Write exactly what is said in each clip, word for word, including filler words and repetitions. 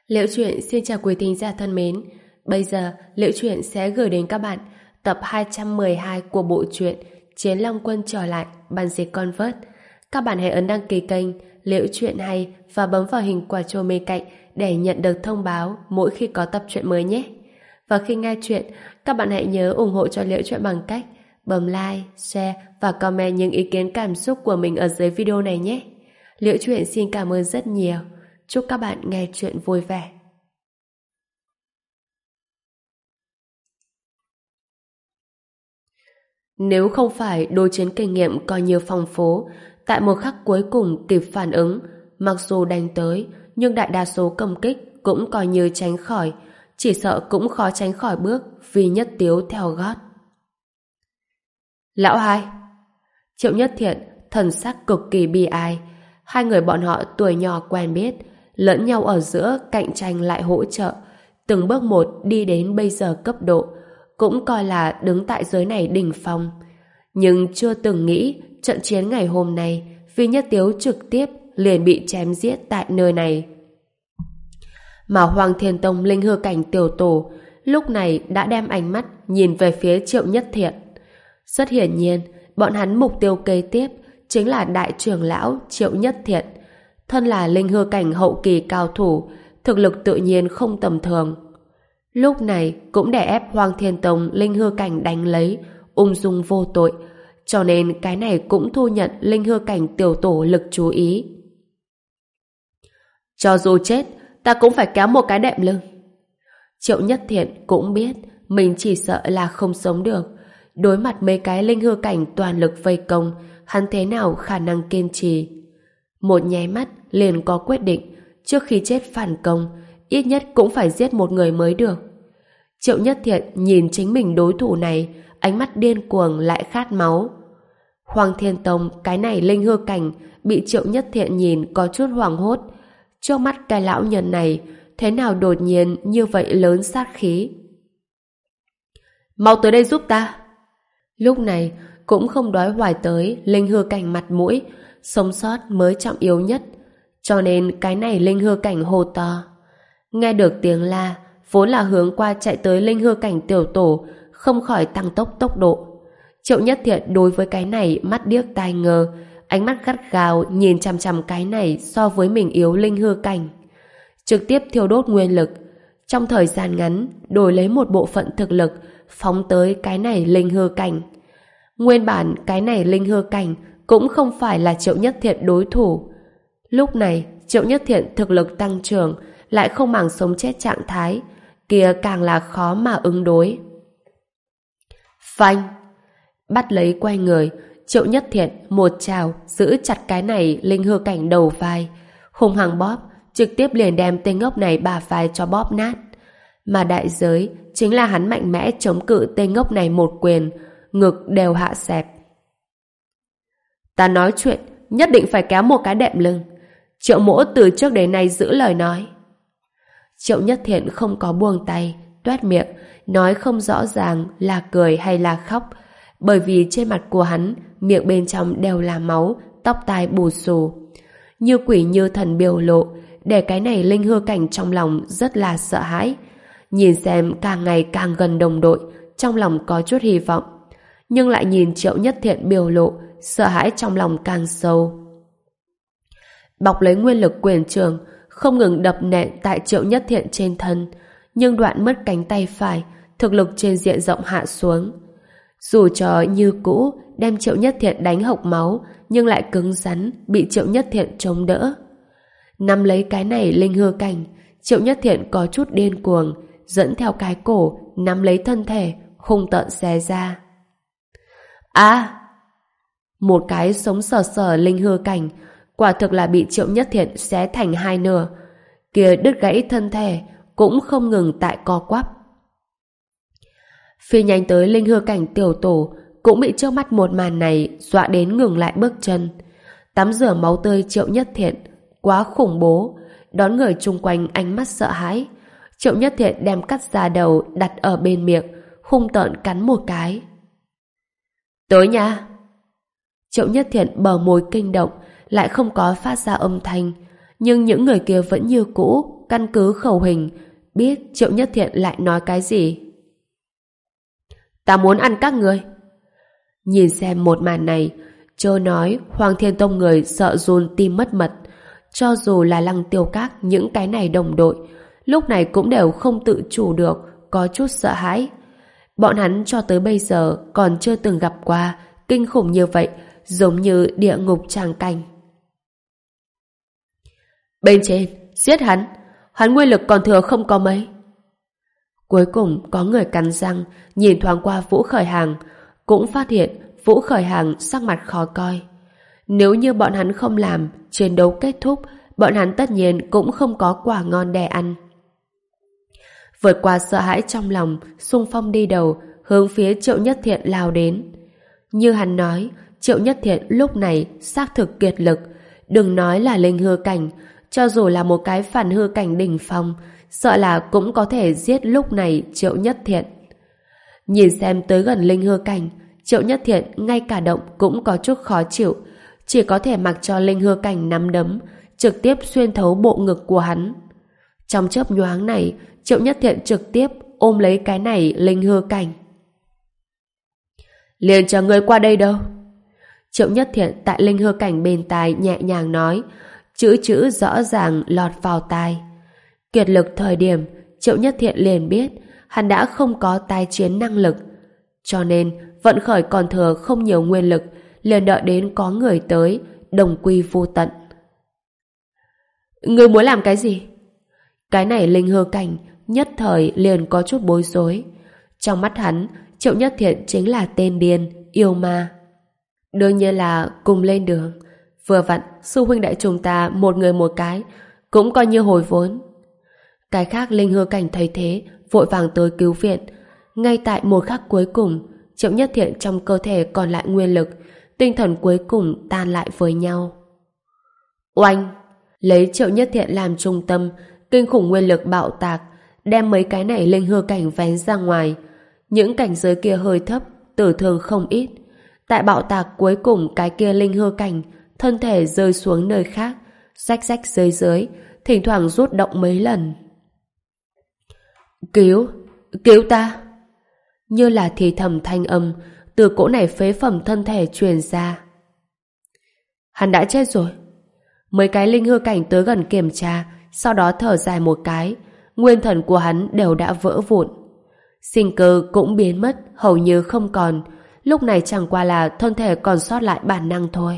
Liễu Chuyện xin chào quý thính giả thân mến. Bây giờ, Liễu Chuyện sẽ gửi đến các bạn tập hai trăm mười hai của bộ truyện Chiến Long Quân trở lại, bản dịch Convert. Các bạn hãy ấn đăng ký kênh Liễu Chuyện hay và bấm vào hình quả chuông bên cạnh để nhận được thông báo mỗi khi có tập truyện mới nhé. Và khi nghe chuyện, các bạn hãy nhớ ủng hộ cho Liễu Chuyện bằng cách bấm like, share và comment những ý kiến cảm xúc của mình ở dưới video này nhé. Liễu Chuyện xin cảm ơn rất nhiều. Chúc các bạn nghe chuyện vui vẻ. Nếu không phải đối chiến kinh nghiệm coi như phong phú, tại một khắc cuối cùng kịp phản ứng, mặc dù đánh tới, nhưng đại đa số công kích cũng coi như tránh khỏi, chỉ sợ cũng khó tránh khỏi bước vì Nhất Tiếu theo gót. Lão hai, Triệu Nhất Thiện thần sắc cực kỳ bi ai. Hai người bọn họ tuổi nhỏ quen biết, lẫn nhau ở giữa cạnh tranh lại hỗ trợ, từng bước một đi đến bây giờ cấp độ, cũng coi là đứng tại giới này đỉnh phong. Nhưng chưa từng nghĩ trận chiến ngày hôm nay vì Nhất Tiếu trực tiếp liền bị chém giết tại nơi này. Mà Hoàng Thiên Tông linh hư cảnh tiểu tổ lúc này đã đem ánh mắt nhìn về phía Triệu Nhất Thiện. Rất hiển nhiên, bọn hắn mục tiêu kế tiếp chính là đại trưởng lão Triệu Nhất Thiện. Thân là linh hư cảnh hậu kỳ cao thủ, thực lực tự nhiên không tầm thường. Lúc này cũng để ép Hoàng Thiên Tông linh hư cảnh đánh lấy, ung dung vô tội, cho nên cái này cũng thu nhận linh hư cảnh tiểu tổ lực chú ý. Cho dù chết, ta cũng phải kéo một cái đệm lưng. Triệu Nhất Thiện cũng biết mình chỉ sợ là không sống được. Đối mặt mấy cái linh hư cảnh toàn lực vây công, hắn thế nào khả năng kiên trì. Một nháy mắt liền có quyết định, trước khi chết phản công, ít nhất cũng phải giết một người mới được. Triệu Nhất Thiện nhìn chính mình đối thủ này, ánh mắt điên cuồng lại khát máu. Hoàng Thiên Tông cái này linh hư cảnh bị Triệu Nhất Thiện nhìn có chút hoảng hốt. Trước mắt cái lão nhân này thế nào đột nhiên như vậy lớn sát khí. Mau tới đây giúp ta. Lúc này cũng không đói hoài tới linh hư cảnh mặt mũi, sống sót mới trọng yếu nhất, cho nên cái này linh hư cảnh hô to. Nghe được tiếng la, vốn là hướng qua chạy tới linh hư cảnh tiểu tổ không khỏi tăng tốc tốc độ. Triệu Nhất Thiện đối với cái này mắt điếc tai ngơ, ánh mắt gắt gao nhìn chằm chằm cái này so với mình yếu linh hư cảnh, trực tiếp thiêu đốt nguyên lực, trong thời gian ngắn đổi lấy một bộ phận thực lực phóng tới cái này linh hư cảnh. Nguyên bản cái này linh hư cảnh cũng không phải là Triệu Nhất Thiện đối thủ. Lúc này Triệu Nhất Thiện thực lực tăng trưởng, lại không màng sống chết trạng thái, kia càng là khó mà ứng đối. Phanh! Bắt lấy quay người, Triệu Nhất Thiện một trào giữ chặt cái này linh hư cảnh đầu vai, hung hăng bóp, trực tiếp liền đem tên ngốc này bả vai cho bóp nát. Mà đại giới chính là hắn mạnh mẽ chống cự tên ngốc này một quyền, ngực đều hạ xẹp. Ta nói chuyện nhất định phải kéo một cái đệm lưng. Triệu Mỗ từ trước đến nay giữ lời nói. Triệu Nhất Thiện không có buông tay, toét miệng, nói không rõ ràng là cười hay là khóc, bởi vì trên mặt của hắn, miệng bên trong đều là máu, tóc tai bù xù. Như quỷ như thần biểu lộ, để cái này linh hư cảnh trong lòng rất là sợ hãi. Nhìn xem càng ngày càng gần đồng đội, trong lòng có chút hy vọng. Nhưng lại nhìn Triệu Nhất Thiện biểu lộ, sợ hãi trong lòng càng sâu. Bọc lấy nguyên lực quyền trường, không ngừng đập nện tại Triệu Nhất Thiện trên thân, nhưng đoạn mất cánh tay phải, thực lực trên diện rộng hạ xuống. Dù cho như cũ đem Triệu Nhất Thiện đánh hộc máu, nhưng lại cứng rắn bị Triệu Nhất Thiện chống đỡ. Nắm lấy cái này linh hư cảnh, Triệu Nhất Thiện có chút điên cuồng, dẫn theo cái cổ nắm lấy thân thể, hung tợn xé ra. À! Một cái sống sờ sờ linh hư cảnh, quả thực là bị Triệu Nhất Thiện xé thành hai nửa, kia đứt gãy thân thể cũng không ngừng tại co quắp. Phi nhanh tới linh hư cảnh tiểu tổ cũng bị trước mắt một màn này dọa đến ngừng lại bước chân. Tắm rửa máu tươi Triệu Nhất Thiện quá khủng bố, đón người chung quanh ánh mắt sợ hãi. Triệu Nhất Thiện đem cắt da đầu đặt ở bên miệng, hung tợn cắn một cái. Tới nha! Triệu Nhất Thiện bờ môi kinh động, lại không có phát ra âm thanh, nhưng những người kia vẫn như cũ căn cứ khẩu hình, biết Triệu Nhất Thiện lại nói cái gì. Ta muốn ăn các người. Nhìn xem một màn này, chớ nói Hoàng Thiên Tông người sợ run tim mất mật. Cho dù là Lăng Tiêu Các những cái này đồng đội, lúc này cũng đều không tự chủ được, có chút sợ hãi. Bọn hắn cho tới bây giờ còn chưa từng gặp qua kinh khủng như vậy, giống như địa ngục tràng cảnh. Bên trên, giết hắn, hắn nguyên lực còn thừa không có mấy. Cuối cùng có người cắn răng, nhìn thoáng qua Vũ Khởi Hàng, cũng phát hiện Vũ Khởi Hàng sắc mặt khó coi. Nếu như bọn hắn không làm, chiến đấu kết thúc, bọn hắn tất nhiên cũng không có quả ngon để ăn. Vượt qua sợ hãi trong lòng, xung phong đi đầu, hướng phía Triệu Nhất Thiện lao đến. Như hắn nói, Triệu Nhất Thiện lúc này xác thực kiệt lực, đừng nói là linh hư cảnh, cho dù là một cái phản hư cảnh đỉnh phong, sợ là cũng có thể giết lúc này Triệu Nhất Thiện. Nhìn xem tới gần linh hư cảnh, Triệu Nhất Thiện ngay cả động cũng có chút khó chịu, chỉ có thể mặc cho linh hư cảnh nắm đấm, trực tiếp xuyên thấu bộ ngực của hắn. Trong chớp nhoáng này, Triệu Nhất Thiện trực tiếp ôm lấy cái này linh hư cảnh. Liền chờ người qua đây đâu. Triệu Nhất Thiện tại linh hư cảnh bên tai nhẹ nhàng nói, chữ chữ rõ ràng lọt vào tai. Kiệt lực thời điểm, Triệu Nhất Thiện liền biết hắn đã không có tái chiến năng lực, cho nên vận khởi còn thừa không nhiều nguyên lực, liền đợi đến có người tới, đồng quy vô tận. Ngươi muốn làm cái gì? Cái này linh hư cảnh nhất thời liền có chút bối rối. Trong mắt hắn, Triệu Nhất Thiện chính là tên điên, yêu ma. Đương nhiên là cùng lên đường. Vừa vặn, sư huynh đại chúng ta một người một cái, cũng coi như hồi vốn. Cái khác linh hư cảnh thấy thế, vội vàng tới cứu viện. Ngay tại một khắc cuối cùng, Triệu Nhất Thiện trong cơ thể còn lại nguyên lực, tinh thần cuối cùng tan lại với nhau. Oanh! Lấy Triệu Nhất Thiện làm trung tâm, kinh khủng nguyên lực bạo tạc, đem mấy cái này linh hư cảnh vén ra ngoài. Những cảnh giới kia hơi thấp, tử thương không ít. Tại bạo tạc cuối cùng cái kia linh hư cảnh, thân thể rơi xuống nơi khác, rách rách dưới dưới, thỉnh thoảng rút động mấy lần. Cứu! Cứu ta! Như là thì thầm thanh âm, từ cỗ này phế phẩm thân thể truyền ra. Hắn đã chết rồi. Mấy cái linh hư cảnh tới gần kiểm tra, sau đó thở dài một cái, nguyên thần của hắn đều đã vỡ vụn. Sinh cơ cũng biến mất, hầu như không còn, lúc này chẳng qua là thân thể còn sót lại bản năng thôi.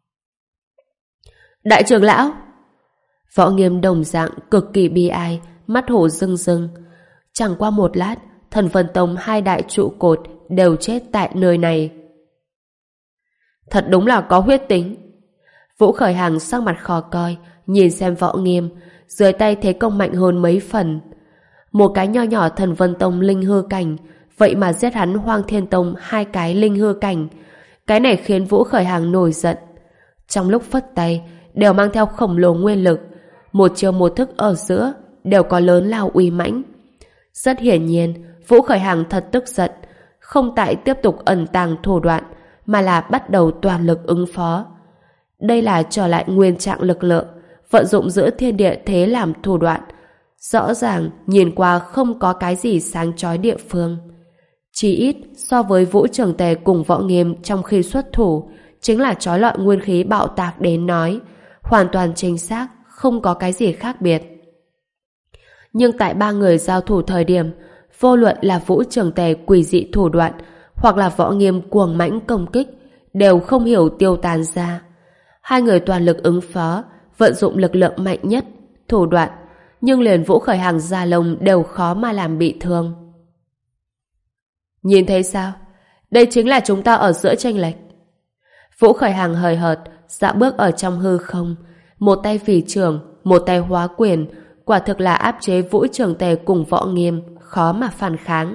Đại trưởng lão! Võ Nghiêm đồng dạng cực kỳ bi ai, mắt hổ rưng rưng. Chẳng qua một lát, Thần Vân Tông hai đại trụ cột đều chết tại nơi này. Thật đúng là có huyết tính. Vũ Khởi Hàng sắc mặt khó coi, nhìn xem Võ Nghiêm, dưới tay thế công mạnh hơn mấy phần. Một cái nho nhỏ Thần Vân Tông linh hư cảnh, vậy mà giết hắn Hoang Thiên Tông hai cái linh hư cảnh. Cái này khiến Vũ Khởi Hàng nổi giận. Trong lúc phất tay, đều mang theo khổng lồ nguyên lực, một chiều một thức ở giữa, đều có lớn lao uy mãnh. Rất hiển nhiên, Vũ Khởi Hàng thật tức giận, không tại tiếp tục ẩn tàng thủ đoạn, mà là bắt đầu toàn lực ứng phó. Đây là trở lại nguyên trạng lực lượng, vận dụng giữa thiên địa thế làm thủ đoạn. Rõ ràng, nhìn qua không có cái gì sáng chói địa phương. Chỉ ít, so với Vũ Trường Tề cùng Võ Nghiêm trong khi xuất thủ, chính là trói lọi nguyên khí bạo tạc đến nói, hoàn toàn chính xác, không có cái gì khác biệt. Nhưng tại ba người giao thủ thời điểm, vô luận là Vũ Trường Tề quỷ dị thủ đoạn, hoặc là Võ Nghiêm cuồng mãnh công kích, đều không hiểu tiêu tán ra. Hai người toàn lực ứng phó, vận dụng lực lượng mạnh nhất, thủ đoạn, nhưng liền Vũ Khởi Hàng ra lông đều khó mà làm bị thương. Nhìn thấy sao? Đây chính là chúng ta ở giữa chênh lệch. Vũ Khởi Hàng hời hợt, dạo bước ở trong hư không, một tay phỉ trưởng, một tay hóa quyền, quả thực là áp chế Vũ Trường Tề cùng Võ Nghiêm, khó mà phản kháng.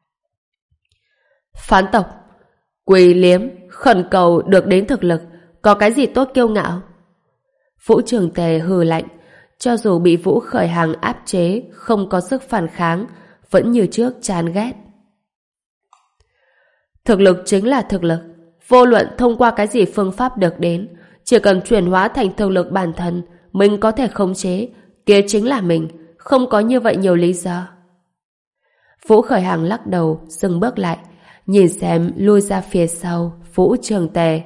Phán tộc, quỳ liếm, khẩn cầu được đến thực lực, có cái gì tốt kiêu ngạo? Vũ Trường Tề hừ lạnh, cho dù bị Vũ Khởi Hàng áp chế, không có sức phản kháng, vẫn như trước chán ghét. Thực lực chính là thực lực, vô luận thông qua cái gì phương pháp được đến, chỉ cần chuyển hóa thành thực lực bản thân, mình có thể khống chế, Kia chính là mình, không có như vậy nhiều lý do. Vũ Khởi Hàng lắc đầu, dừng bước lại, nhìn xem lui ra phía sau Vũ Trường Tề.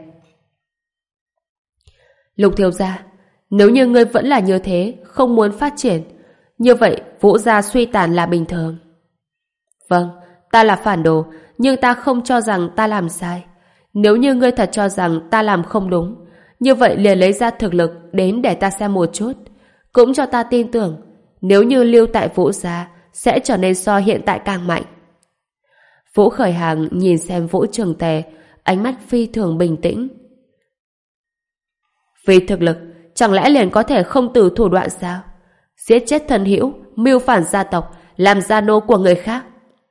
Lục thiếu gia, nếu như ngươi vẫn là như thế, không muốn phát triển, như vậy Vũ gia suy tàn là bình thường. Vâng, ta là phản đồ, nhưng ta không cho rằng ta làm sai. Nếu như ngươi thật cho rằng ta làm không đúng, như vậy liền lấy ra thực lực đến để ta xem một chút. Cũng cho ta tin tưởng, nếu như lưu tại Vũ gia, sẽ trở nên so hiện tại càng mạnh. Vũ Khởi Hàng nhìn xem Vũ Trường Tề, ánh mắt phi thường bình tĩnh. Vì thực lực, chẳng lẽ liền có thể không từ thủ đoạn sao? Giết chết thân hữu, mưu phản gia tộc, làm gia nô của người khác.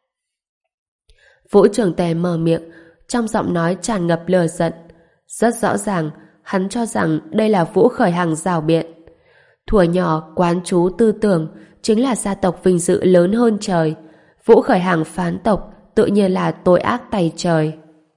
Vũ Trường Tề mở miệng, trong giọng nói tràn ngập lửa giận. Rất rõ ràng, hắn cho rằng đây là Vũ Khởi Hàng rào biện. Thuở nhỏ quán trú tư tưởng chính là gia tộc vinh dự lớn hơn trời. Vũ Khởi Hàng phán tộc tự nhiên là tội ác tày trời.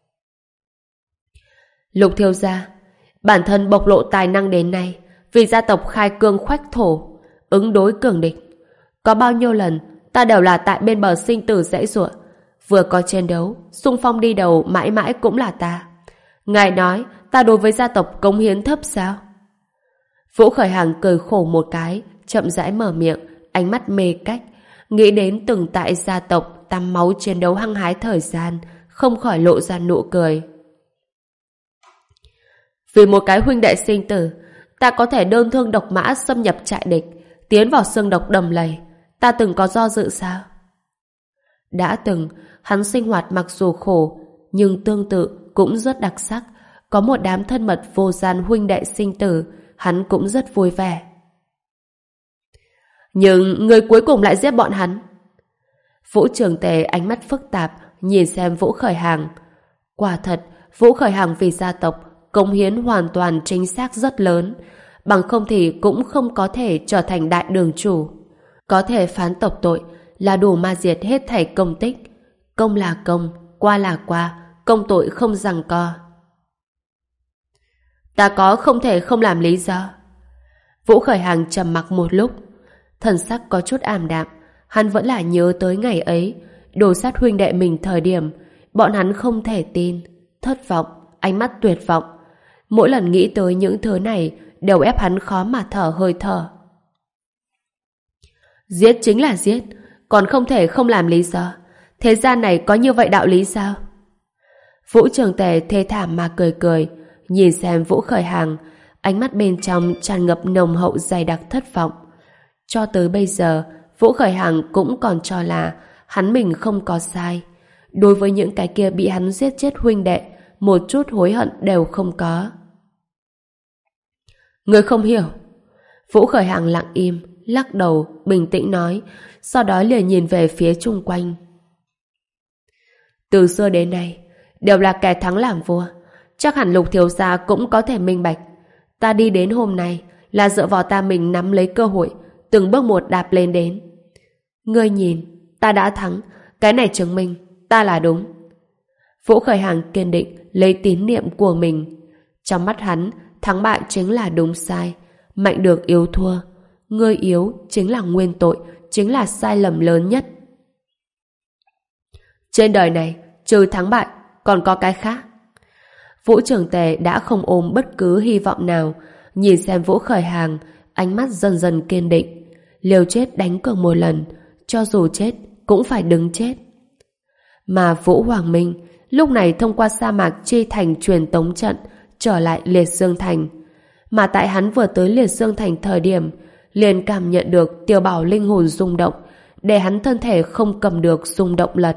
Lục thiếu gia, bản thân bộc lộ tài năng đến nay, vì gia tộc khai cương khoách thổ, ứng đối cường địch. Có bao nhiêu lần ta đều là tại bên bờ sinh tử dãy giụa, vừa có chiến đấu, xung phong đi đầu mãi mãi cũng là ta. Ngài nói ta đối với gia tộc cống hiến thấp sao? Vũ Khởi Hàng cười khổ một cái, chậm rãi mở miệng, ánh mắt mê cách, nghĩ đến từng tại gia tộc tắm máu chiến đấu hăng hái thời gian, không khỏi lộ ra nụ cười. Vì một cái huynh đệ sinh tử, ta có thể đơn thương độc mã xâm nhập trại địch, tiến vào xương độc đầm lầy. Ta từng có do dự sao? Đã từng, hắn sinh hoạt mặc dù khổ, nhưng tương tự cũng rất đặc sắc. Có một đám thân mật vô gian huynh đệ sinh tử, hắn cũng rất vui vẻ. Nhưng người cuối cùng lại giết bọn hắn. Vũ Trường Tề ánh mắt phức tạp, nhìn xem Vũ Khởi Hàng. Quả thật, Vũ Khởi Hàng vì gia tộc cống hiến hoàn toàn chính xác rất lớn, bằng không thì cũng không có thể trở thành đại đường chủ. Có thể phán tộc tội là đủ ma diệt hết thảy công tích. Công là công, qua là qua, công tội không giằng co. Ta có không thể không làm lý do. Vũ Khởi Hàng trầm mặc một lúc, thần sắc có chút ảm đạm. Hắn vẫn là nhớ tới ngày ấy, đồ sát huynh đệ mình thời điểm, bọn hắn không thể tin, thất vọng, ánh mắt tuyệt vọng. Mỗi lần nghĩ tới những thứ này đều ép hắn khó mà thở hơi thở. Giết chính là giết, còn không thể không làm lý do. Thế gian này có như vậy đạo lý sao? Vũ Trường Tề thê thảm mà cười cười, nhìn xem Vũ Khởi Hàng, ánh mắt bên trong tràn ngập nồng hậu dày đặc thất vọng. Cho tới bây giờ, Vũ Khởi Hàng cũng còn cho là hắn mình không có sai. Đối với những cái kia bị hắn giết chết huynh đệ, một chút hối hận đều không có. Người không hiểu. Vũ Khởi Hàng lặng im, lắc đầu, bình tĩnh nói, sau đó liền nhìn về phía chung quanh. Từ xưa đến nay, đều là kẻ thắng làm vua. Chắc hẳn Lục thiếu gia cũng có thể minh bạch. Ta đi đến hôm nay là dựa vào ta mình nắm lấy cơ hội, từng bước một đạp lên đến. Ngươi nhìn, ta đã thắng, cái này chứng minh ta là đúng. Vũ Khởi Hàng kiên định lấy tín niệm của mình. Trong mắt hắn, thắng bại chính là đúng sai, mạnh được yếu thua. Ngươi yếu chính là nguyên tội, chính là sai lầm lớn nhất. Trên đời này, trừ thắng bại, còn có cái khác. Vũ Trường Tề đã không ôm bất cứ hy vọng nào, nhìn xem Vũ Khởi Hàng, ánh mắt dần dần kiên định. Liều chết đánh cược một lần, cho dù chết cũng phải đứng chết. Mà Vũ Hoàng Minh lúc này thông qua sa mạc chi thành truyền tống trận trở lại Liệt Dương Thành. Mà tại hắn vừa tới Liệt Dương Thành thời điểm, liền cảm nhận được Tiểu Bảo linh hồn rung động, để hắn thân thể không cầm được rung động lật.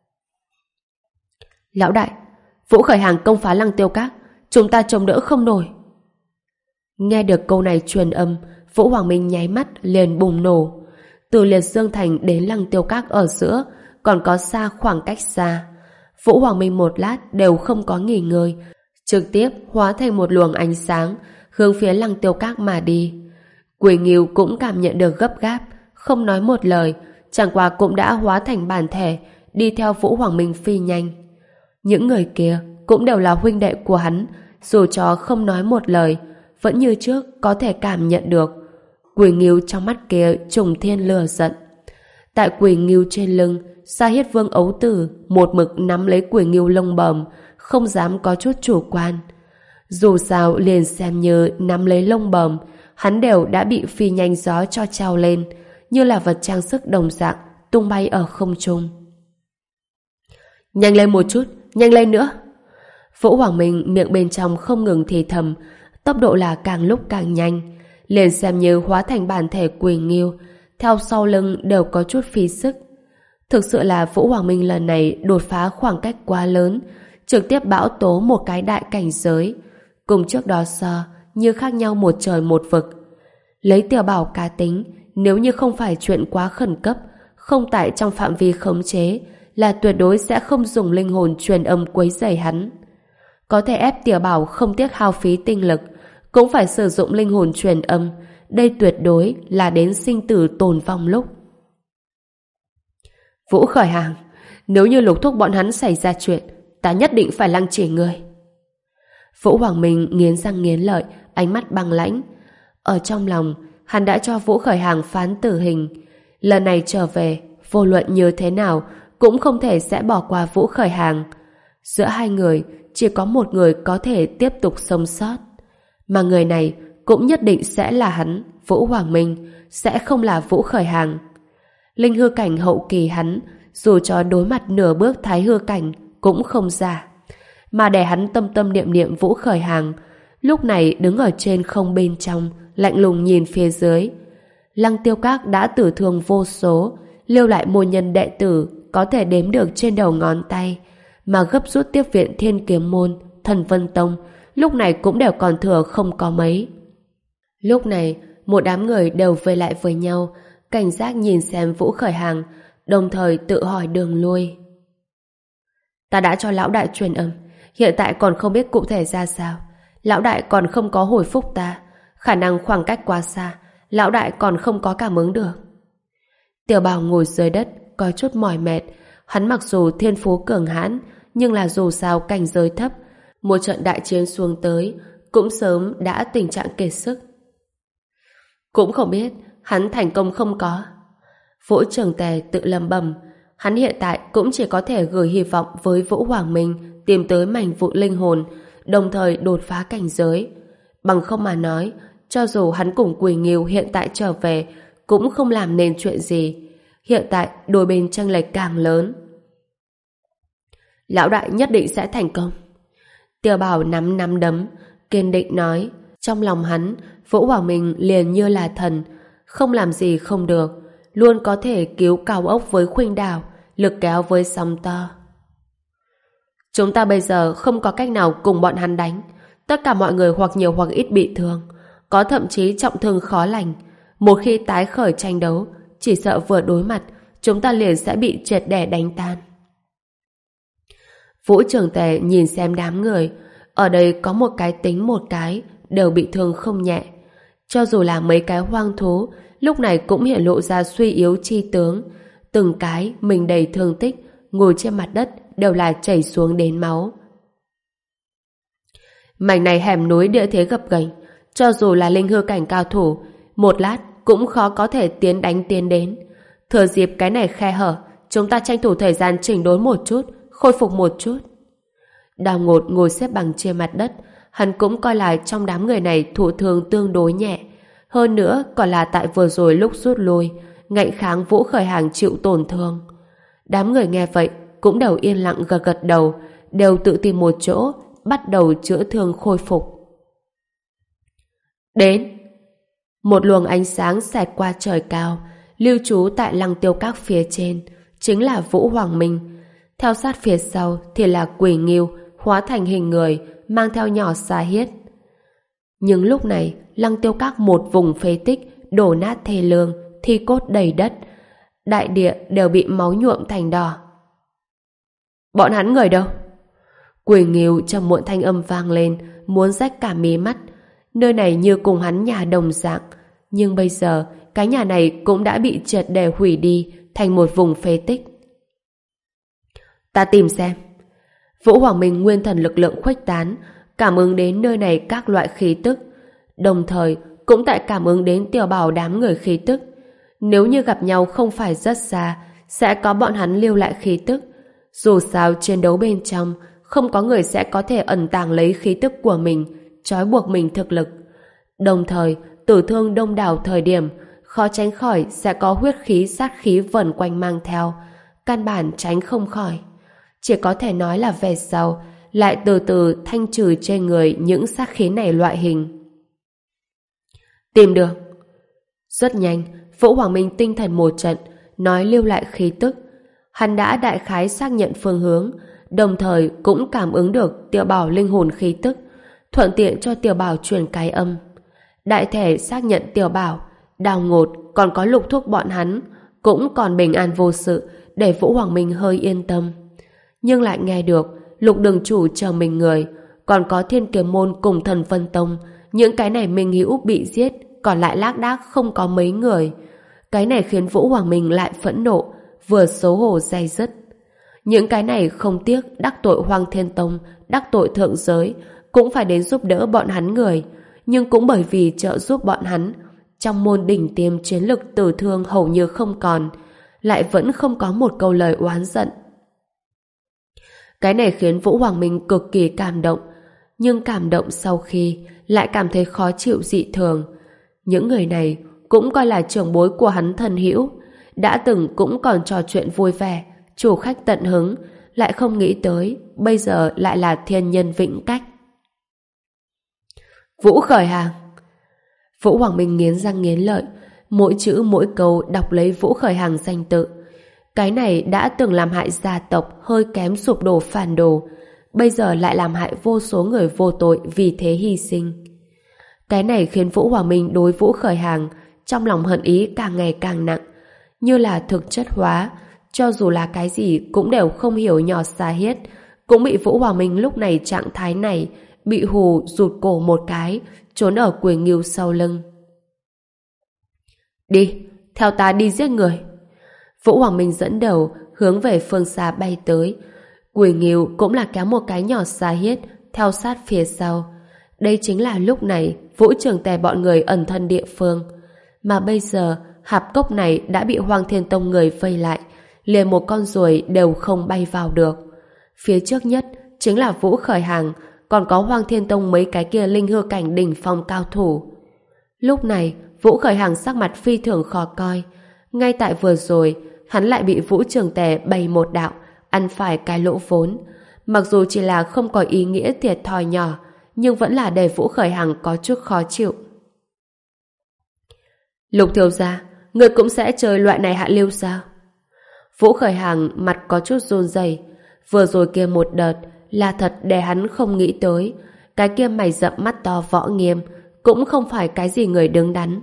Lão đại, Vũ Khởi Hàng công phá Lăng Tiêu Các, chúng ta chống đỡ không nổi. Nghe được câu này truyền âm, Vũ Hoàng Minh nháy mắt liền bùng nổ. Từ Liệt Dương Thành đến Lăng Tiêu Các ở giữa còn có xa khoảng cách xa. Vũ Hoàng Minh một lát đều không có nghỉ ngơi, trực tiếp hóa thành một luồng ánh sáng hướng phía Lăng Tiêu Các mà đi. Quỷ Nghiêu cũng cảm nhận được gấp gáp, không nói một lời, chẳng qua cũng đã hóa thành bản thể đi theo Vũ Hoàng Minh phi nhanh. Những người kia cũng đều là huynh đệ của hắn, dù cho không nói một lời, vẫn như trước có thể cảm nhận được. Quỷ Nghiêu trong mắt kia trùng thiên lửa giận. Tại Quỷ Nghiêu trên lưng, Sa Hiết Vương ấu tử một mực nắm lấy Quỷ Nghiêu lông bờm, không dám có chút chủ quan. Dù sao liền xem như nắm lấy lông bờm, hắn đều đã bị phi nhanh gió cho trao lên, như là vật trang sức đồng dạng, tung bay ở không trung. Nhanh lên một chút, nhanh lên nữa. Vũ Hoàng Minh miệng bên trong không ngừng thì thầm, tốc độ là càng lúc càng nhanh, liền xem như hóa thành bản thể Quỷ Nghiêu, theo sau lưng đều có chút phí sức. Thực sự là Vũ Hoàng Minh lần này đột phá khoảng cách quá lớn, trực tiếp bão tố một cái đại cảnh giới, cùng trước đó so như khác nhau một trời một vực. Lấy Tiểu Bảo cá tính, nếu như không phải chuyện quá khẩn cấp, không tại trong phạm vi khống chế, là tuyệt đối sẽ không dùng linh hồn truyền âm quấy rầy hắn. Có thể ép Tiểu Bảo không tiếc hao phí tinh lực, cũng phải sử dụng linh hồn truyền âm, đây tuyệt đối là đến sinh tử tồn vong lúc. Vũ Khởi Hàng, nếu như Lục Thúc bọn hắn xảy ra chuyện, ta nhất định phải lăng trì ngươi. Vũ Hoàng Minh nghiến răng nghiến lợi, ánh mắt băng lãnh. Ở trong lòng, hắn đã cho Vũ Khởi Hàng phán tử hình. Lần này trở về, vô luận như thế nào, cũng không thể sẽ bỏ qua Vũ Khởi Hàng. Giữa hai người, chỉ có một người có thể tiếp tục sống sót. Mà người này cũng nhất định sẽ là hắn, Vũ Hoàng Minh, sẽ không là Vũ Khởi Hàng. Linh hư cảnh hậu kỳ hắn, dù cho đối mặt nửa bước thái hư cảnh, cũng không ra. Mà để hắn tâm tâm niệm niệm Vũ Khởi Hàng, lúc này đứng ở trên không bên trong, lạnh lùng nhìn phía dưới. Lăng Tiêu Các đã tử thương vô số, lưu lại môn nhân đệ tử có thể đếm được trên đầu ngón tay, mà gấp rút tiếp viện Thiên Kiếm Môn, Thần Vân Tông, lúc này cũng đều còn thừa không có mấy. Lúc này, một đám người đều về lại với nhau, cảnh giác nhìn xem Vũ Khởi Hàng, đồng thời tự hỏi đường lui. Ta đã cho lão đại truyền âm, hiện tại còn không biết cụ thể ra sao. Lão đại còn không có hồi phúc ta, khả năng khoảng cách quá xa, lão đại còn không có cảm ứng được. Tiểu Bảo ngồi dưới đất, có chút mỏi mệt. Hắn mặc dù thiên phú cường hãn, nhưng là dù sao cảnh giới thấp, một trận đại chiến xuống tới, cũng sớm đã tình trạng kiệt sức. Cũng không biết hắn thành công không có. Vũ Trường Tề tự lầm bầm, hắn hiện tại cũng chỉ có thể gửi hy vọng với Vũ Hoàng Minh tìm tới mảnh vụn linh hồn, đồng thời đột phá cảnh giới. Bằng không mà nói, cho dù hắn cùng Quỷ Nghiêu hiện tại trở về, cũng không làm nên chuyện gì. Hiện tại đôi bên chênh lệch càng lớn. Lão đại nhất định sẽ thành công. Tiểu Bảo nắm nắm đấm, kiên định nói. Trong lòng hắn, Vũ Hoàng Minh liền như là thần, không làm gì không được, luôn có thể cứu cao ốc với khuynh đảo, lực kéo với sóng to. Chúng ta bây giờ không có cách nào cùng bọn hắn đánh. Tất cả mọi người hoặc nhiều hoặc ít bị thương, có thậm chí trọng thương khó lành. Một khi tái khởi tranh đấu, chỉ sợ vừa đối mặt, chúng ta liền sẽ bị triệt để đánh tan. Vũ Trường Tề nhìn xem đám người, ở đây có một cái tính một cái, đều bị thương không nhẹ. Cho dù là mấy cái hoang thú, lúc này cũng hiện lộ ra suy yếu chi tướng. Từng cái mình đầy thương tích, ngồi trên mặt đất đều là chảy xuống đến máu. Mảnh này hẻm núi địa thế gập ghềnh, cho dù là linh hư cảnh cao thủ, một lát cũng khó có thể tiến đánh tiến đến. Thừa dịp cái này khe hở, chúng ta tranh thủ thời gian chỉnh đốn một chút, khôi phục một chút. Đào Ngột ngồi xếp bằng trên mặt đất, hắn cũng coi là trong đám người này thụ thương tương đối nhẹ. Hơn nữa còn là tại vừa rồi lúc rút lui, ngạnh kháng Vũ Khởi Hàng chịu tổn thương. Đám người nghe vậy cũng đều yên lặng gật gật đầu, đều tự tìm một chỗ, bắt đầu chữa thương khôi phục. Đến! Một luồng ánh sáng xẹt qua trời cao, lưu trú tại Lăng Tiêu Các phía trên, chính là Vũ Hoàng Minh. Theo sát phía sau thì là Quỷ Nghiêu, hóa thành hình người, mang theo nhỏ Sa Hiết. Nhưng lúc này, Lăng Tiêu Các một vùng phế tích, đổ nát thê lương, thi cốt đầy đất. Đại địa đều bị máu nhuộm thành đỏ. Bọn hắn người đâu? Quỷ Nghiêu trầm muộn thanh âm vang lên, muốn rách cả mí mắt. Nơi này như cùng hắn nhà đồng dạng, nhưng bây giờ cái nhà này cũng đã bị triệt để hủy đi thành một vùng phế tích. Ta tìm xem. Vũ Hoàng Minh nguyên thần lực lượng khuếch tán, cảm ứng đến nơi này các loại khí tức, đồng thời cũng tại cảm ứng đến Tiểu Bảo đám người khí tức. Nếu như gặp nhau không phải rất xa, sẽ có bọn hắn lưu lại khí tức. Dù sao chiến đấu bên trong, không có người sẽ có thể ẩn tàng lấy khí tức của mình, trói buộc mình thực lực. Đồng thời, tử thương đông đảo thời điểm, khó tránh khỏi sẽ có huyết khí sát khí vẩn quanh mang theo, căn bản tránh không khỏi. Chỉ có thể nói là về sau, lại từ từ thanh trừ trên người những sát khí này loại hình. Tìm được. Rất nhanh, Vũ Hoàng Minh tinh thần một trận, nói lưu lại khí tức. Hắn đã đại khái xác nhận phương hướng, đồng thời cũng cảm ứng được Tiểu Bảo linh hồn khí tức, thuận tiện cho Tiểu Bảo truyền cái âm. Đại thể xác nhận Tiểu Bảo, Đào Ngột còn có Lục Thúc bọn hắn cũng còn bình an vô sự, để Vũ Hoàng Minh hơi yên tâm. Nhưng lại nghe được Lục đường chủ chờ mình người, còn có Thiên Kiếm Môn cùng Thần Vân Tông, những cái này minh hữu bị giết, còn lại lác đác không có mấy người. Cái này khiến Vũ Hoàng Minh lại phẫn nộ, vừa xấu hổ day dứt. Những cái này không tiếc đắc tội Hoang Thiên Tông, đắc tội thượng giới, cũng phải đến giúp đỡ bọn hắn người. Nhưng cũng bởi vì trợ giúp bọn hắn, trong môn đỉnh tiêm chiến lực tử thương hầu như không còn, lại vẫn không có một câu lời oán giận. Cái này khiến Vũ Hoàng Minh cực kỳ cảm động, nhưng cảm động sau khi lại cảm thấy khó chịu dị thường. Những người này cũng coi là trưởng bối của hắn thân hữu, đã từng cũng còn trò chuyện vui vẻ, chủ khách tận hứng, lại không nghĩ tới bây giờ lại là thiên nhân vĩnh cách. Vũ Khởi Hàng. Vũ Hoàng Minh nghiến răng nghiến lợi, mỗi chữ mỗi câu đọc lấy Vũ Khởi Hàng danh tự. Cái này đã từng làm hại gia tộc hơi kém sụp đổ phản đồ, bây giờ lại làm hại vô số người vô tội vì thế hy sinh. Cái này khiến Vũ Hoàng Minh đối Vũ Khởi Hàng trong lòng hận ý càng ngày càng nặng, như là thực chất hóa, cho dù là cái gì cũng đều không hiểu nhỏ xa hết, cũng bị Vũ Hoàng Minh lúc này trạng thái này bị hù rụt cổ một cái, trốn ở Quỳ Ngưu sau lưng. Đi, theo ta đi giết người. Vũ Hoàng Minh dẫn đầu hướng về phương xa bay tới. Quỳ Ngưu cũng là kéo một cái nhỏ xa hiết theo sát phía sau. Đây chính là lúc này Vũ Trường Tề bọn người ẩn thân địa phương. Mà bây giờ hạp cốc này đã bị Hoang Thiên Tông người vây lại, liền một con ruồi đều không bay vào được. Phía trước nhất chính là Vũ Khởi Hàng, còn có Hoang Thiên Tông mấy cái kia linh hư cảnh đỉnh phong cao thủ. Lúc này Vũ Khởi Hàng sắc mặt phi thường khó coi. Ngay tại vừa rồi hắn lại bị Vũ Trường Tề bày một đạo, ăn phải cái lỗ vốn. Mặc dù chỉ là không có ý nghĩa thiệt thòi nhỏ, nhưng vẫn là để Vũ Khởi Hàng có chút khó chịu. Lục thiếu gia, người cũng sẽ chơi loại này hạ lưu sao? Vũ Khởi Hàng mặt có chút run rẩy. Vừa rồi kia một đợt là thật để hắn không nghĩ tới. Cái kia mày rậm mắt to Võ Nghiêm cũng không phải cái gì người đứng đắn.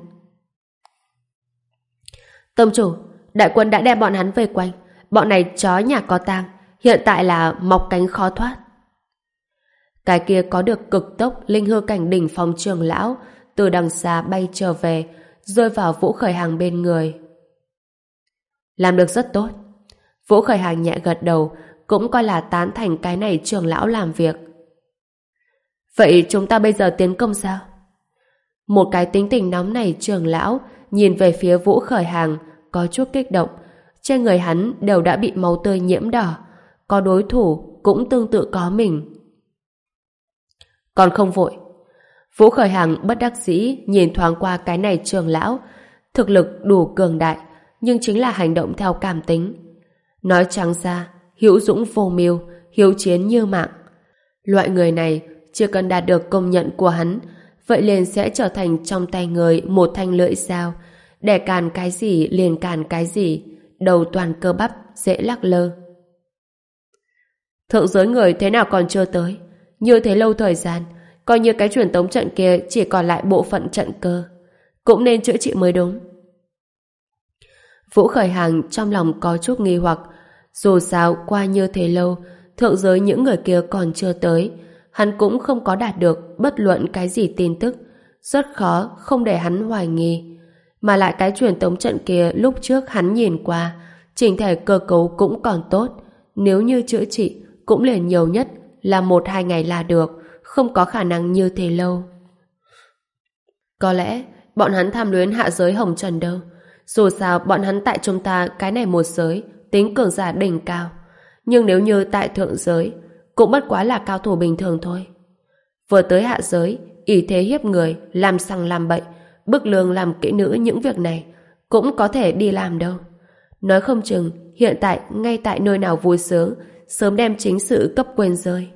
Tông chủ, đại quân đã đem bọn hắn vây quanh. Bọn này chó nhà có tang, hiện tại là mọc cánh khó thoát. Cái kia có được cực tốc linh hư cảnh đỉnh phong trường lão từ đằng xa bay trở về, rơi vào Vũ Khởi Hàng bên người. Làm được rất tốt. Vũ Khởi Hàng nhẹ gật đầu, cũng coi là tán thành cái này trường lão làm việc. Vậy chúng ta bây giờ tiến công sao? Một cái tính tình nóng này trường lão nhìn về phía Vũ Khởi Hàng có chút kích động. Trên người hắn đều đã bị máu tươi nhiễm đỏ, có đối thủ cũng tương tự có mình. Còn không vội. Vũ Khởi Hàng bất đắc dĩ nhìn thoáng qua cái này trường lão, thực lực đủ cường đại, nhưng chính là hành động theo cảm tính. Nói trắng ra, hữu dũng vô mưu, hiếu chiến như mạng. Loại người này chưa cần đạt được công nhận của hắn, vậy liền sẽ trở thành trong tay người một thanh lưỡi dao, để càn cái gì liền càn cái gì, đầu toàn cơ bắp, dễ lắc lơ. Thượng giới người thế nào còn chưa tới? Như thế lâu thời gian, coi như cái truyền tống trận kia chỉ còn lại bộ phận trận cơ, cũng nên chữa trị mới đúng. Vũ Khởi Hàng trong lòng có chút nghi hoặc, dù sao qua như thế lâu, thượng giới những người kia còn chưa tới, hắn cũng không có đạt được bất luận cái gì tin tức, rất khó không để hắn hoài nghi. Mà lại cái truyền tống trận kia lúc trước hắn nhìn qua, chỉnh thể cơ cấu cũng còn tốt, nếu như chữa trị cũng liền nhiều nhất là một hai ngày là được, không có khả năng như thế lâu. Có lẽ bọn hắn tham luyến hạ giới hồng trần đâu. Dù sao bọn hắn tại chúng ta cái này một giới tính cường giả đỉnh cao, nhưng nếu như tại thượng giới cũng bất quá là cao thủ bình thường thôi. Vừa tới hạ giới ỷ thế hiếp người, làm sằng làm bậy, bức lương làm kỹ nữ, những việc này cũng có thể đi làm đâu. Nói không chừng hiện tại ngay tại nơi nào vui sướng sớm đem chính sự cấp quên rơi.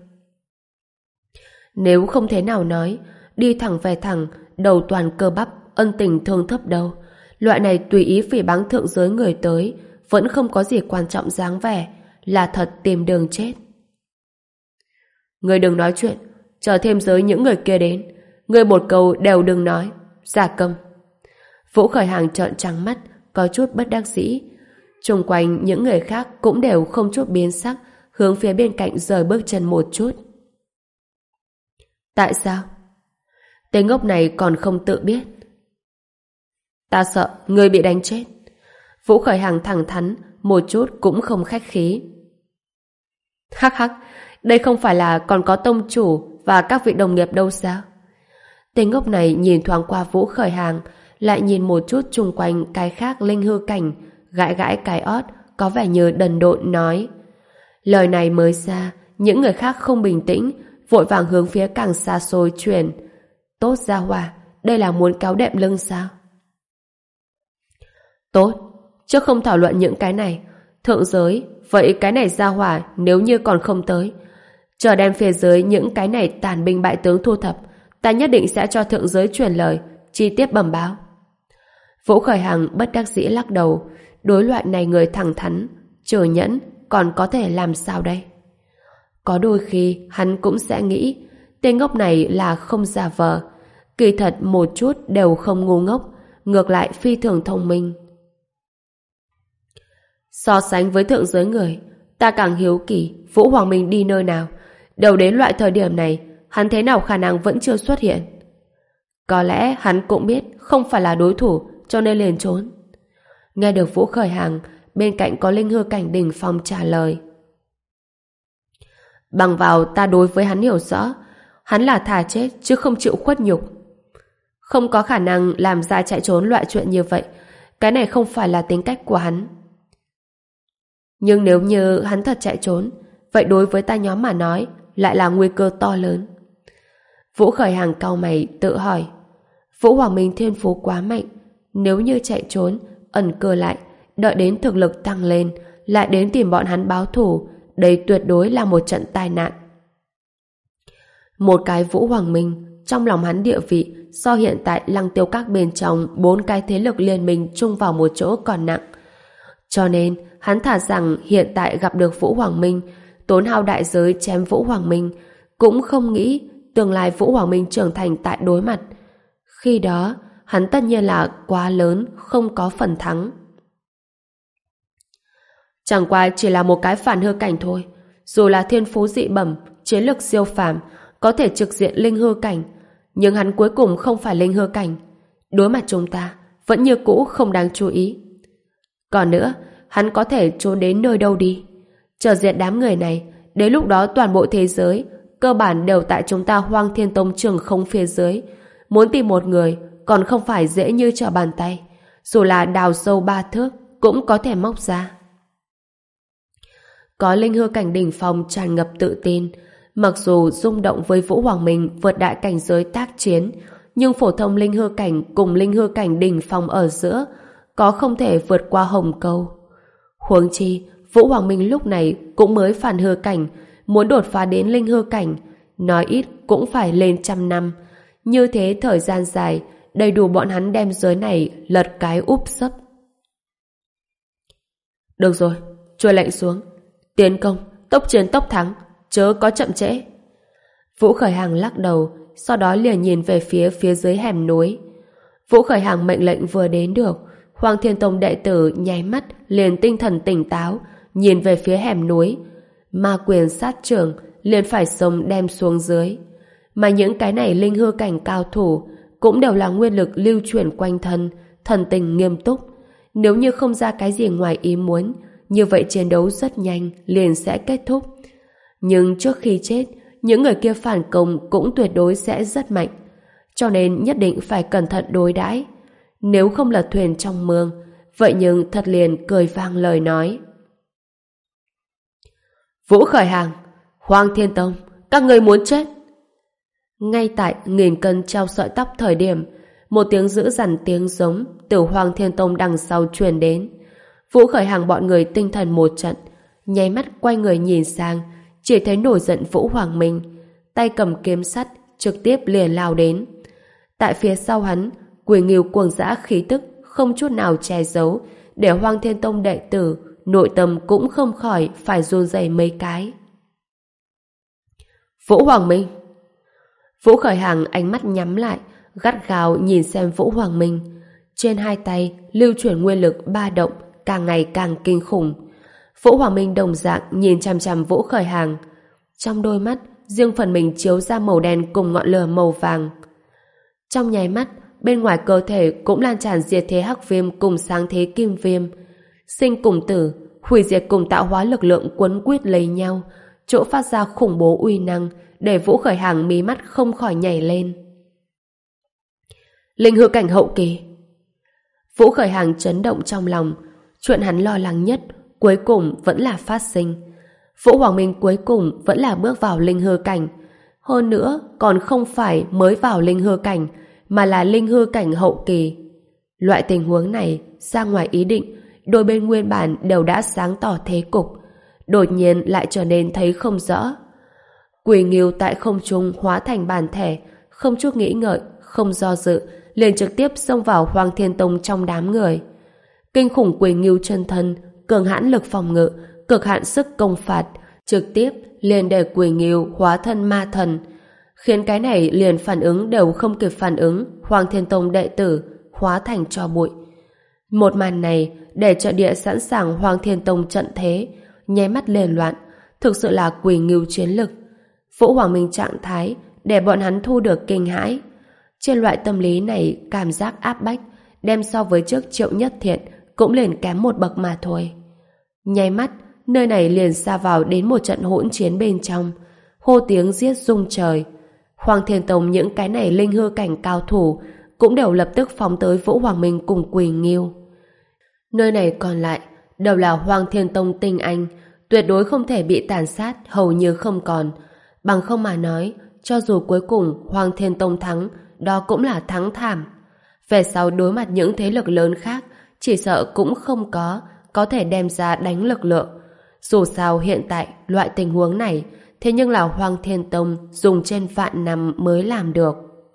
Nếu không thế nào nói, đi thẳng về thẳng, đầu toàn cơ bắp, ân tình thương thấp đâu. Loại này tùy ý phỉ báng thượng giới người tới, vẫn không có gì quan trọng dáng vẻ, là thật tìm đường chết. Người đừng nói chuyện, chờ thêm giới những người kia đến, người một câu đều đừng nói, giả câm. Vũ Khởi Hàng trợn trắng mắt, có chút bất đắc dĩ. Xung quanh những người khác cũng đều không chút biến sắc, hướng phía bên cạnh rời bước chân một chút. Tại sao? Tên ngốc này còn không tự biết. Ta sợ người bị đánh chết. Vũ Khởi Hàng thẳng thắn, một chút cũng không khách khí. Hắc hắc, đây không phải là còn có tông chủ và các vị đồng nghiệp đâu sao? Tên ngốc này nhìn thoáng qua Vũ Khởi Hàng, lại nhìn một chút chung quanh cái khác linh hư cảnh, gãi gãi cái ót, có vẻ như đần độn nói. Lời này mới ra, những người khác không bình tĩnh, vội vàng hướng phía càng xa xôi truyền. Tốt ra hòa, đây là muốn kéo đệm lưng sao? Tốt, chứ không thảo luận những cái này. Thượng giới, vậy cái này ra hỏa nếu như còn không tới, chờ đem phía dưới những cái này tàn binh bại tướng thu thập, ta nhất định sẽ cho thượng giới truyền lời, chi tiết bẩm báo. Vũ Khởi Hằng bất đắc dĩ lắc đầu, đối loại này người thẳng thắn, trừ nhẫn, còn có thể làm sao đây? Có đôi khi hắn cũng sẽ nghĩ, tên ngốc này là không giả vờ, kỳ thật một chút đều không ngu ngốc, ngược lại phi thường thông minh. So sánh với thượng giới người, ta càng hiếu kỳ Vũ Hoàng Minh đi nơi nào. Đầu đến loại thời điểm này, hắn thế nào khả năng vẫn chưa xuất hiện? Có lẽ hắn cũng biết không phải là đối thủ, cho nên liền trốn. Nghe được Vũ Khởi Hàng, bên cạnh có linh hư cảnh đỉnh phong trả lời. Bằng vào ta đối với hắn hiểu rõ, hắn là thà chết chứ không chịu khuất nhục. Không có khả năng làm ra chạy trốn loại chuyện như vậy. Cái này không phải là tính cách của hắn. Nhưng nếu như hắn thật chạy trốn, vậy đối với ta nhóm mà nói lại là nguy cơ to lớn. Vũ Khởi Hàng cau mày tự hỏi, Vũ Hoàng Minh thiên phú quá mạnh, nếu như chạy trốn, ẩn cư lại, đợi đến thực lực tăng lên, lại đến tìm bọn hắn báo thù, đây tuyệt đối là một trận tai nạn. Một cái Vũ Hoàng Minh, trong lòng hắn địa vị so hiện tại Lăng Tiêu Các bên trong bốn cái thế lực liên minh chung vào một chỗ còn nặng. Cho nên hắn thả rằng hiện tại gặp được Vũ Hoàng Minh, tốn hao đại giới chém Vũ Hoàng Minh, cũng không nghĩ tương lai Vũ Hoàng Minh trưởng thành tại đối mặt. Khi đó, hắn tất nhiên là quá lớn, không có phần thắng. Chẳng qua chỉ là một cái phản hư cảnh thôi. Dù là thiên phú dị bẩm, chiến lực siêu phàm, có thể trực diện linh hư cảnh, nhưng hắn cuối cùng không phải linh hư cảnh. Đối mặt chúng ta, vẫn như cũ không đáng chú ý. Còn nữa, hắn có thể trốn đến nơi đâu đi? Chờ diệt đám người này, đến lúc đó toàn bộ thế giới cơ bản đều tại chúng ta Hoang Thiên Tông trường không phía dưới. Muốn tìm một người còn không phải dễ như trở bàn tay. Dù là đào sâu ba thước cũng có thể móc ra. Có linh hư cảnh đỉnh phong tràn ngập tự tin. Mặc dù rung động với Vũ Hoàng Minh vượt đại cảnh giới tác chiến, nhưng phổ thông linh hư cảnh cùng linh hư cảnh đỉnh phong ở giữa có không thể vượt qua hồng câu. Huống chi Vũ Hoàng Minh lúc này cũng mới phản hư cảnh, muốn đột phá đến linh hư cảnh, nói ít cũng phải lên trăm năm. Như thế thời gian dài, đầy đủ bọn hắn đem giới này lật cái úp sấp. Được rồi, chuôi lệnh xuống. Tiến công, tốc chiến tốc thắng, chớ có chậm trễ. Vũ Khởi Hàng lắc đầu, sau đó liền nhìn về phía phía dưới hẻm núi. Vũ Khởi Hàng mệnh lệnh vừa đến được, Hoàng Thiên Tông đệ tử nháy mắt liền tinh thần tỉnh táo, nhìn về phía hẻm núi. Ma quyền sát trưởng liền phải xông đem xuống dưới. Mà những cái này linh hư cảnh cao thủ cũng đều là nguyên lực lưu chuyển quanh thân, thần tình nghiêm túc. Nếu như không ra cái gì ngoài ý muốn, như vậy chiến đấu rất nhanh liền sẽ kết thúc. Nhưng trước khi chết, những người kia phản công cũng tuyệt đối sẽ rất mạnh. cho nên nhất định phải cẩn thận đối đãi. Nếu không lật thuyền trong mương, vậy nhưng thật liền cười vang lời nói. Vũ Khởi Hàng, Hoang Thiên Tông, các ngươi muốn chết. Ngay tại nghìn cân treo sợi tóc thời điểm, một tiếng dữ dằn tiếng giống từ Hoang Thiên Tông đằng sau truyền đến. Vũ Khởi Hàng bọn người tinh thần một trận, nháy mắt quay người nhìn sang, chỉ thấy nổi giận Vũ Hoàng Minh, tay cầm kiếm sắt trực tiếp liền lao đến. Tại phía sau hắn, Quỷ Ngưu cuồng dã khí tức không chút nào che giấu, để Hoang Thiên Tông đệ tử nội tâm cũng không khỏi phải run rẩy mấy cái. Vũ Hoàng Minh. Vũ Khởi Hàng ánh mắt nhắm lại, gắt gao nhìn xem Vũ Hoàng Minh. Trên hai tay lưu chuyển nguyên lực ba động càng ngày càng kinh khủng. Vũ Hoàng Minh đồng dạng nhìn chằm chằm Vũ Khởi Hàng. Trong đôi mắt riêng phần mình chiếu ra màu đen cùng ngọn lửa màu vàng. Trong nháy mắt, bên ngoài cơ thể cũng lan tràn diệt thế hắc viêm cùng sáng thế kim viêm. Sinh cùng tử, hủy diệt cùng tạo hóa lực lượng quấn quýt lấy nhau, chỗ phát ra khủng bố uy năng, để Vũ Khởi Hàng mí mắt không khỏi nhảy lên. Linh hư cảnh hậu kỳ. Vũ Khởi Hàng chấn động trong lòng, chuyện hắn lo lắng nhất cuối cùng vẫn là phát sinh. Vũ Hoàng Minh cuối cùng vẫn là bước vào linh hư cảnh, hơn nữa còn không phải mới vào linh hư cảnh, mà là linh hư cảnh hậu kỳ. Loại tình huống này ra ngoài ý định, đôi bên nguyên bản đều đã sáng tỏ thế cục, đột nhiên lại trở nên thấy không rõ. Quỷ Ngưu tại không trung hóa thành bản thể, không chút nghĩ ngợi, không do dự, liền trực tiếp xông vào Hoang Thiên Tông trong đám người. Kinh khủng Quỷ Ngưu chân thân, cường hãn lực phòng ngự, cực hạn sức công phạt, trực tiếp liền để Quỷ Ngưu hóa thân ma thần, khiến cái này liền phản ứng đều không kịp phản ứng Hoang Thiên Tông đệ tử hóa thành tro bụi. Một màn này để trận địa sẵn sàng Hoang Thiên Tông trận thế nháy mắt liền loạn, thực sự là Quỷ Ngưu chiến lực. Vũ Hoàng Minh trạng thái để bọn hắn thu được kinh hãi. Trên loại tâm lý này, cảm giác áp bách đem so với trước Triệu Nhất Thiện cũng liền kém một bậc mà thôi. Nháy mắt, nơi này liền xa vào đến một trận hỗn chiến bên trong, hô tiếng giết rung trời. Hoang Thiên Tông những cái này linh hư cảnh cao thủ cũng đều lập tức phóng tới Vũ Hoàng Minh cùng Quỷ Ngưu. Nơi này còn lại đều là Hoang Thiên Tông tinh anh, tuyệt đối không thể bị tàn sát hầu như không còn. Bằng không mà nói, cho dù cuối cùng Hoang Thiên Tông thắng, đó cũng là thắng thảm. Về sau đối mặt những thế lực lớn khác, chỉ sợ cũng không có có thể đem ra đánh lực lượng. Dù sao hiện tại loại tình huống này, thế nhưng là Hoang Thiên Tông dùng trên vạn năm mới làm được.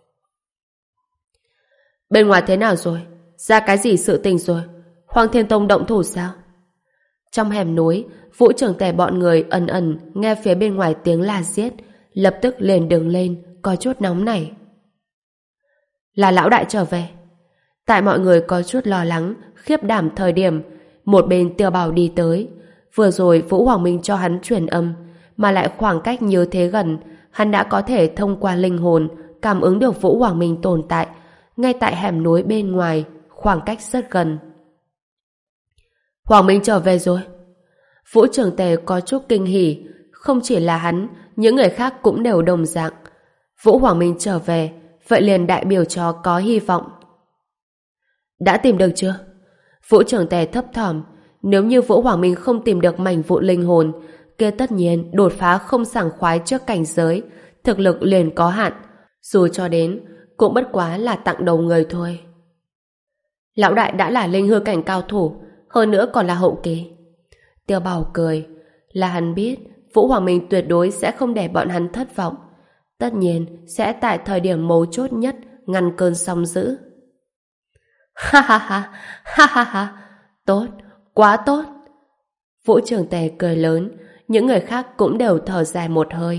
Bên ngoài thế nào rồi? Ra cái gì sự tình rồi? Hoang Thiên Tông động thủ sao? Trong hẻm núi, Vũ Trưởng Tề bọn người ẩn ẩn nghe phía bên ngoài tiếng la giết, lập tức liền đứng lên, có chút nóng nảy. Là lão đại trở về. Tại mọi người có chút lo lắng, khiếp đảm thời điểm, một bên Tiêu Bảo đi tới. Vừa rồi Vũ Hoàng Minh cho hắn truyền âm, mà lại khoảng cách như thế gần, hắn đã có thể thông qua linh hồn cảm ứng được Vũ Hoàng Minh tồn tại, ngay tại hẻm núi bên ngoài, khoảng cách rất gần. Hoàng Minh trở về rồi. Vũ Trưởng Tề có chút kinh hỉ, không chỉ là hắn, những người khác cũng đều đồng dạng. Vũ Hoàng Minh trở về, vậy liền đại biểu cho có hy vọng. Đã tìm được chưa? Vũ Trưởng Tề thấp thỏm, nếu như Vũ Hoàng Minh không tìm được mảnh vụn linh hồn, kia tất nhiên đột phá không sảng khoái trước cảnh giới, thực lực liền có hạn, dù cho đến cũng bất quá là tặng đầu người thôi. Lão đại đã là linh hư cảnh cao thủ, hơn nữa còn là hậu kỳ. Tiêu Bảo cười, là hắn biết Vũ Hoàng Minh tuyệt đối sẽ không để bọn hắn thất vọng, tất nhiên sẽ tại thời điểm mấu chốt nhất ngăn cơn sóng dữ. Ha ha ha, ha ha ha, tốt, quá tốt. Vũ Trưởng Tề cười lớn, những người khác cũng đều thở dài một hơi.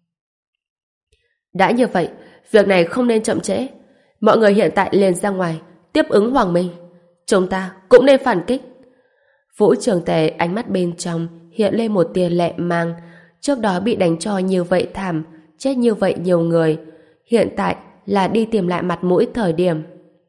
Đã như vậy, việc này không nên chậm trễ. Mọi người hiện tại liền ra ngoài tiếp ứng Hoàng Minh. Chúng ta cũng nên phản kích. Vũ Trưởng Tề ánh mắt bên trong hiện lên một tia lệ mang. Trước đó bị đánh cho như vậy thảm, chết như vậy nhiều người, hiện tại là đi tìm lại mặt mũi thời điểm.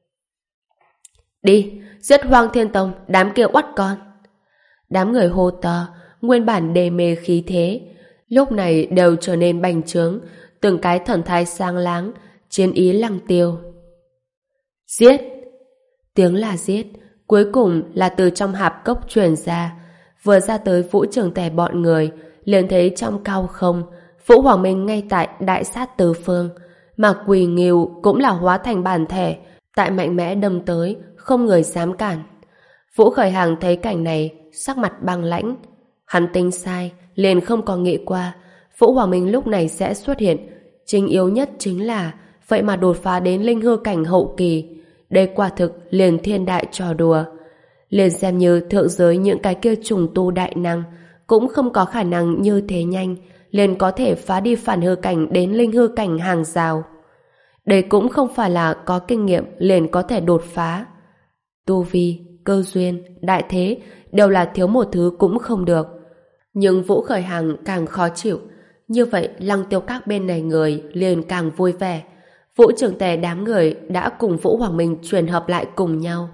Đi, giết Hoang Thiên Tông, đám kia oắt con. Đám người hô to, nguyên bản đề mê khí thế, lúc này đều trở nên bành trướng, từng cái thần thái sang láng, chiến ý lăng tiêu. Giết! Tiếng là giết, cuối cùng là từ trong hạp cốc truyền ra. Vừa ra tới Vũ Trường Tề bọn người, liền thấy trong cao không, Vũ Hoàng Minh ngay tại đại sát tứ phương, mà Quỳ Nghiêu cũng là hóa thành bản thể, tại mạnh mẽ đâm tới, không người dám cản. Vũ Khởi Hàng thấy cảnh này, sắc mặt băng lãnh. Hắn tính sai, liền không có nghĩ qua, Vũ Hoàng Minh lúc này sẽ xuất hiện. Chính yếu nhất chính là, vậy mà đột phá đến linh hư cảnh hậu kỳ. Đây quả thực liền thiên đại trò đùa. Liền xem như thượng giới những cái kia trùng tu đại năng, cũng không có khả năng như thế nhanh, liền có thể phá đi phản hư cảnh đến linh hư cảnh hàng rào. Đây cũng không phải là có kinh nghiệm liền có thể đột phá. Tu vi, cơ duyên, đại thế đều là thiếu một thứ cũng không được. Nhưng Vũ Khởi Hàng càng khó chịu. Như vậy Lăng Tiêu Các bên này người liền càng vui vẻ. Vũ Trường Tề đám người đã cùng Vũ Hoàng Minh truyền hợp lại cùng nhau.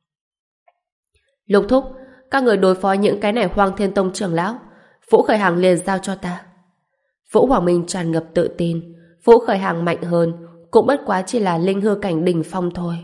Lục thúc, các người đối phó những cái này Hoang Thiên Tông trưởng lão, Vũ Khởi Hàng liền giao cho ta. Vũ Hoàng Minh tràn ngập tự tin. Vũ Khởi Hàng mạnh hơn, cũng bất quá chỉ là linh hư cảnh đỉnh phong thôi.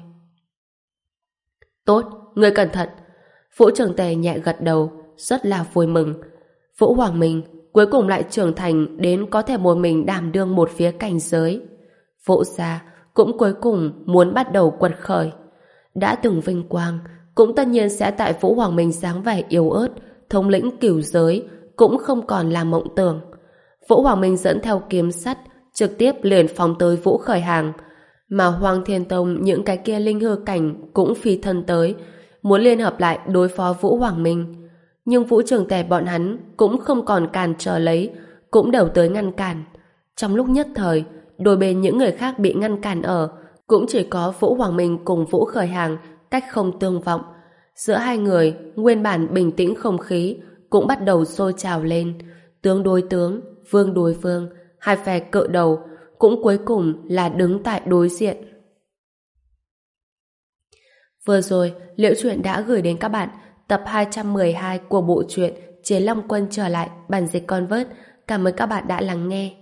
Tốt, người cẩn thận. Vũ Trường Tề nhẹ gật đầu, rất là vui mừng. Vũ Hoàng Minh cuối cùng lại trưởng thành đến có thể một mình đảm đương một phía cảnh giới. Vũ gia cũng cuối cùng muốn bắt đầu quật khởi. Đã từng vinh quang, cũng tất nhiên sẽ tại Vũ Hoàng Minh dáng vẻ yếu ớt, thống lĩnh cửu giới, cũng không còn là mộng tưởng. Vũ Hoàng Minh dẫn theo kiếm sắt, trực tiếp liền phóng tới Vũ Khởi Hàng, mà Hoang Thiên Tông những cái kia linh hư cảnh cũng phi thân tới, muốn liên hợp lại đối phó Vũ Hoàng Minh. Nhưng Vũ Trường Tề bọn hắn cũng không còn cản trở lấy, cũng đều tới ngăn cản. Trong lúc nhất thời, đôi bên những người khác bị ngăn cản ở, cũng chỉ có Vũ Hoàng Minh cùng Vũ Khởi Hàng cách không tương vọng. Giữa hai người, nguyên bản bình tĩnh không khí cũng bắt đầu sôi trào lên. Tướng đối tướng, vương đối vương, hai phe cự đầu, cũng cuối cùng là đứng tại đối diện. Vừa rồi, Liễu Chuyện đã gửi đến các bạn tập hai trăm mười hai của bộ truyện Chiến Long Quân trở lại bản dịch Convert. Cảm ơn các bạn đã lắng nghe.